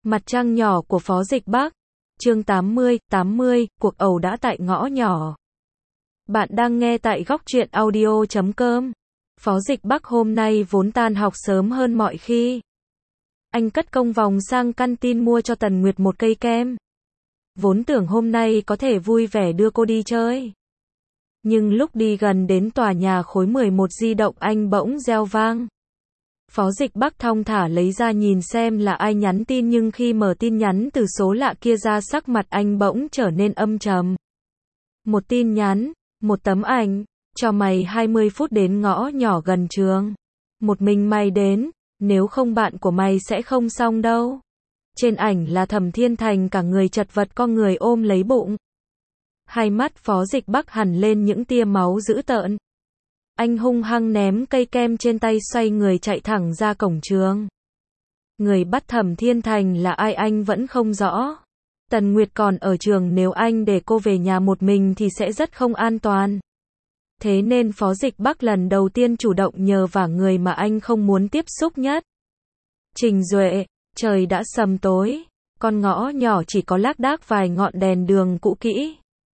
Mặt trăng nhỏ của Phó Dịch Bắc. Chương 80, cuộc ẩu đả tại ngõ nhỏ. Bạn đang nghe tại góc truyện audio.com. Phó Dịch Bắc hôm nay vốn tan học sớm hơn mọi khi. Anh cất công vòng sang canteen mua cho Tần Nguyệt một cây kem. Vốn tưởng hôm nay có thể vui vẻ đưa cô đi chơi. Nhưng lúc đi gần đến tòa nhà khối 11 di động anh bỗng reo vang. Phó Dịch Bắc thong thả lấy ra nhìn xem là ai nhắn tin, nhưng khi mở tin nhắn từ số lạ kia ra, sắc mặt anh bỗng trở nên âm trầm. Một tin nhắn, một tấm ảnh, cho mày 20 phút đến ngõ nhỏ gần trường. Một mình mày đến, nếu không bạn của mày sẽ không xong đâu. Trên ảnh là Thẩm Thiên Thành cả người chật vật, con người ôm lấy bụng. Hai mắt Phó Dịch Bắc hằn lên những tia máu dữ tợn. Anh hung hăng ném cây kem trên tay, xoay người chạy thẳng ra cổng trường. Người bắt Thẩm Thiên Thành là ai anh vẫn không rõ. Tần Nguyệt còn ở trường, nếu anh để cô về nhà một mình thì sẽ rất không an toàn. Thế nên Phó Dịch Bắc lần đầu tiên chủ động nhờ vả người mà anh không muốn tiếp xúc nhất. Trình Duệ, trời đã sầm tối. Con ngõ nhỏ chỉ có lác đác vài ngọn đèn đường cũ kỹ.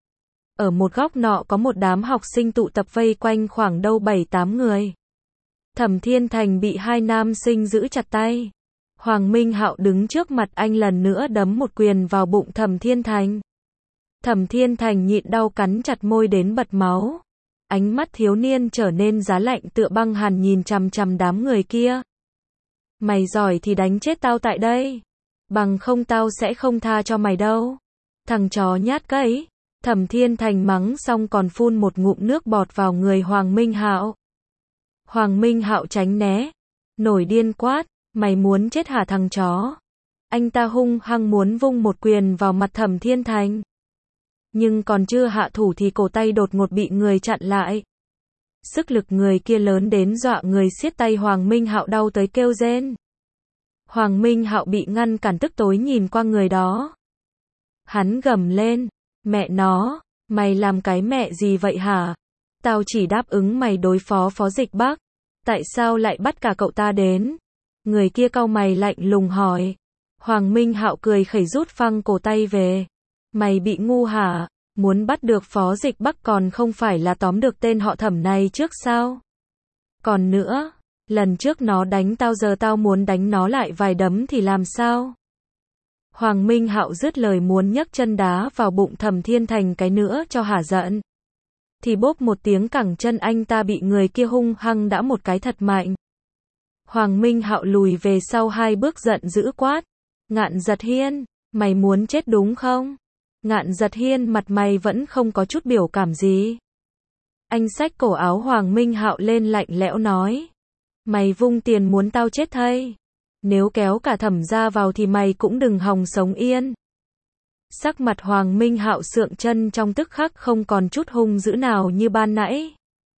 Ở một góc nọ có một đám học sinh tụ tập vây quanh khoảng đâu 7-8 người. Thẩm Thiên Thành bị hai nam sinh giữ chặt tay. Hoàng Minh Hạo đứng trước mặt anh lần nữa đấm một quyền vào bụng Thẩm Thiên Thành. Thẩm Thiên Thành nhịn đau cắn chặt môi đến bật máu. Ánh mắt thiếu niên trở nên giá lạnh tựa băng hàn, nhìn chằm chằm đám người kia. Mày giỏi thì đánh chết tao tại đây. Bằng không tao sẽ không tha cho mày đâu. Thằng chó nhát cẫy. Thẩm Thiên Thành mắng xong còn phun một ngụm nước bọt vào người Hoàng Minh Hạo. Hoàng Minh Hạo tránh né, nổi điên quát, mày muốn chết hả thằng chó? Anh ta hung hăng muốn vung một quyền vào mặt Thẩm Thiên Thành. Nhưng còn chưa hạ thủ thì cổ tay đột ngột bị người chặn lại. Sức lực người kia lớn đến dọa người siết tay Hoàng Minh Hạo đau tới kêu rên. Hoàng Minh Hạo bị ngăn cản tức tối nhìn qua người đó. Hắn gầm lên. Mẹ nó, mày làm cái mẹ gì vậy hả? Tao chỉ đáp ứng mày đối phó Phó Dịch Bắc. Tại sao lại bắt cả cậu ta đến? Người kia cau mày lạnh lùng hỏi. Hoàng Minh Hạo cười khẩy rút phăng cổ tay về. Mày bị ngu hả? Muốn bắt được Phó Dịch Bắc còn không phải là tóm được tên họ Thẩm này trước sao? Còn nữa, lần trước nó đánh tao, giờ tao muốn đánh nó lại vài đấm thì làm sao? Hoàng Minh Hạo dứt lời muốn nhấc chân đá vào bụng Thẩm Thiên Thành cái nữa cho hả giận. Thì bốp một tiếng, cẳng chân anh ta bị người kia hung hăng đá một cái thật mạnh. Hoàng Minh Hạo lùi về sau 2 bước, giận dữ quát. Ngạn Giật Hiên, mày muốn chết đúng không? Ngạn Giật Hiên mặt mày vẫn không có chút biểu cảm gì. Anh xách cổ áo Hoàng Minh Hạo lên lạnh lẽo nói. Mày vung tiền muốn tao chết thay? Nếu kéo cả Thẩm ra vào thì mày cũng đừng hòng sống yên. Sắc mặt Hoàng Minh Hạo sượng chân trong tức khắc, không còn chút hung dữ nào như ban nãy.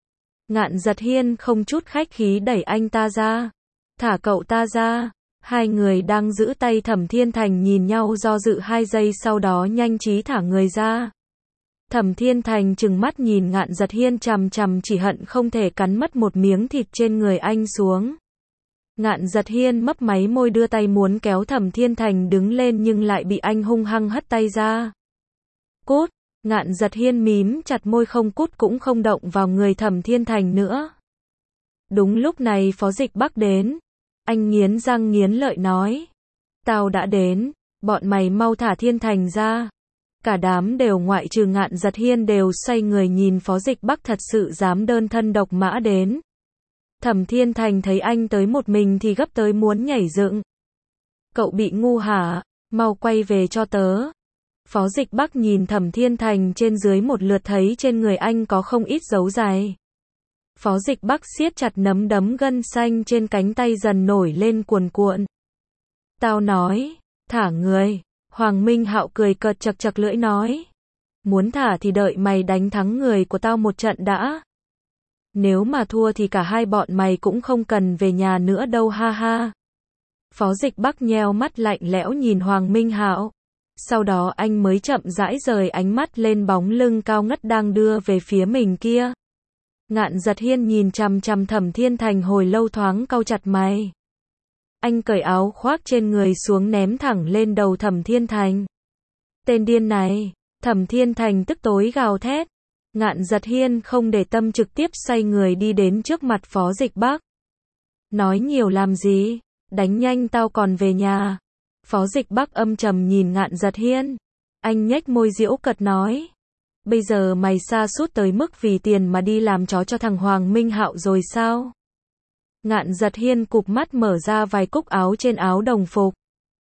Ngạn Giật Hiên không chút khách khí đẩy anh ta ra. Thả cậu ta ra. Hai người đang giữ tay Thẩm Thiên Thành nhìn nhau do dự 2 giây, sau đó nhanh trí thả người ra. Thẩm Thiên Thành trừng mắt nhìn Ngạn Giật Hiên chằm chằm, chỉ hận không thể cắn mất một miếng thịt trên người anh xuống. Ngạn Giật Hiên mấp máy môi đưa tay muốn kéo Thẩm Thiên Thành đứng lên, nhưng lại bị anh hung hăng hất tay ra. Cút! Ngạn Giật Hiên mím chặt môi, không cút cũng không động vào người Thẩm Thiên Thành nữa. Đúng lúc này Phó Dịch Bắc đến. Anh nghiến răng nghiến lợi nói. Tao đã đến, bọn mày mau thả Thiên Thành ra. Cả đám đều ngoại trừ Ngạn Giật Hiên đều xoay người nhìn Phó Dịch Bắc, thật sự dám đơn thân độc mã đến. Thẩm Thiên Thành thấy anh tới một mình thì gấp tới muốn nhảy dựng. Cậu bị ngu hả? Mau quay về cho tớ. Phó Dịch Bắc nhìn Thẩm Thiên Thành trên dưới một lượt, thấy trên người anh có không ít dấu dài. Phó Dịch Bắc siết chặt nắm đấm, gân xanh trên cánh tay dần nổi lên cuồn cuộn. Tao nói, thả người. Hoàng Minh Hạo cười cợt chật chật lưỡi nói. Muốn thả thì đợi mày đánh thắng người của tao một trận đã. Nếu mà thua thì cả hai bọn mày cũng không cần về nhà nữa đâu, ha ha. Phó Dịch Bắc nheo mắt lạnh lẽo nhìn Hoàng Minh Hạo. Sau đó anh mới chậm rãi rời ánh mắt lên bóng lưng cao ngất đang đưa về phía mình kia. Ngạn Giật Hiên nhìn chằm chằm Thẩm Thiên Thành hồi lâu, thoáng cau chặt mày. Anh cởi áo khoác trên người xuống ném thẳng lên đầu Thẩm Thiên Thành. Tên điên này, Thẩm Thiên Thành tức tối gào thét. Ngạn Giật Hiên không để tâm trực tiếp xoay người đi đến trước mặt Phó Dịch Bắc. Nói nhiều làm gì, đánh nhanh tao còn về nhà. Phó Dịch Bắc âm trầm nhìn Ngạn Giật Hiên. Anh nhếch môi giễu cợt nói. Bây giờ mày sa sút tới mức vì tiền mà đi làm chó cho thằng Hoàng Minh Hạo rồi sao? Ngạn Giật Hiên cụp mắt mở ra vài cúc áo trên áo đồng phục.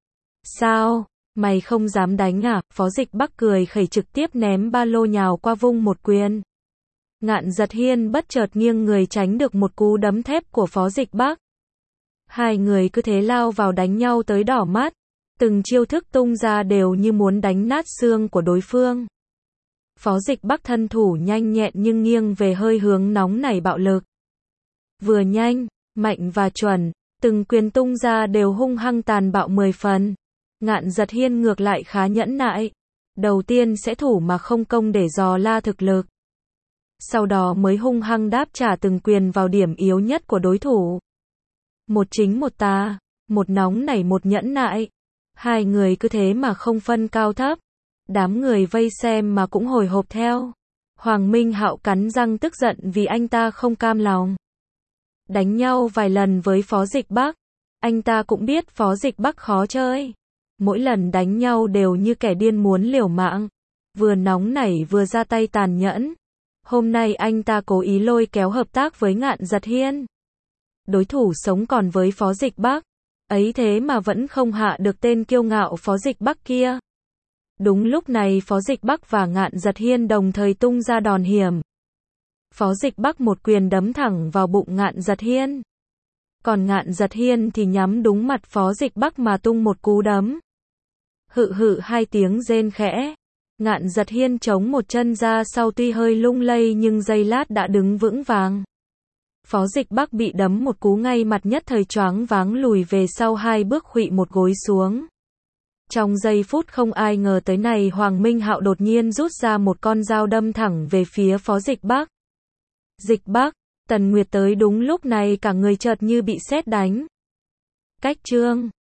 Sao? Mày không dám đánh à? Phó Dịch Bắc cười khẩy trực tiếp ném ba lô nhào qua vung một quyền. Ngạn Giật Hiên bất chợt nghiêng người tránh được một cú đấm thép của Phó Dịch Bắc. Hai người cứ thế lao vào đánh nhau tới đỏ mắt. Từng chiêu thức tung ra đều như muốn đánh nát xương của đối phương. Phó Dịch Bắc thân thủ nhanh nhẹn nhưng nghiêng về hơi hướng nóng nảy bạo lực. Vừa nhanh, mạnh và chuẩn, từng quyền tung ra đều hung hăng tàn bạo 10 phần. Ngạn Giật Hiên ngược lại khá nhẫn nại. Đầu tiên sẽ thủ mà không công để dò la thực lực. Sau đó mới hung hăng đáp trả từng quyền vào điểm yếu nhất của đối thủ. Một chính một tà, một nóng nảy một nhẫn nại. Hai người cứ thế mà không phân cao thấp. Đám người vây xem mà cũng hồi hộp theo. Hoàng Minh Hạo cắn răng tức giận vì anh ta không cam lòng. Đánh nhau vài lần với Phó Dịch Bắc. Anh ta cũng biết Phó Dịch Bắc khó chơi. Mỗi lần đánh nhau đều như kẻ điên muốn liều mạng. Vừa nóng nảy vừa ra tay tàn nhẫn. Hôm nay anh ta cố ý lôi kéo hợp tác với Ngạn Giật Hiên. Đối thủ sống còn với Phó Dịch Bắc. Ấy thế mà vẫn không hạ được tên kiêu ngạo Phó Dịch Bắc kia. Đúng lúc này Phó Dịch Bắc và Ngạn Giật Hiên đồng thời tung ra đòn hiểm. Phó Dịch Bắc một quyền đấm thẳng vào bụng Ngạn Giật Hiên. Còn Ngạn Giật Hiên thì nhắm đúng mặt Phó Dịch Bắc mà tung một cú đấm. Hự hự hai tiếng rên khẽ. Ngạn Giật Hiên chống một chân ra sau tuy hơi lung lay nhưng giây lát đã đứng vững vàng. Phó Dịch Bắc bị đấm một cú ngay mặt nhất thời choáng váng lùi về sau 2 bước khuỵu một gối xuống. Trong giây phút không ai ngờ tới này Hoàng Minh Hạo đột nhiên rút ra một con dao đâm thẳng về phía Phó Dịch Bắc. Dịch Bắc, Tần Nguyệt tới đúng lúc này cả người chợt như bị sét đánh. Cách chương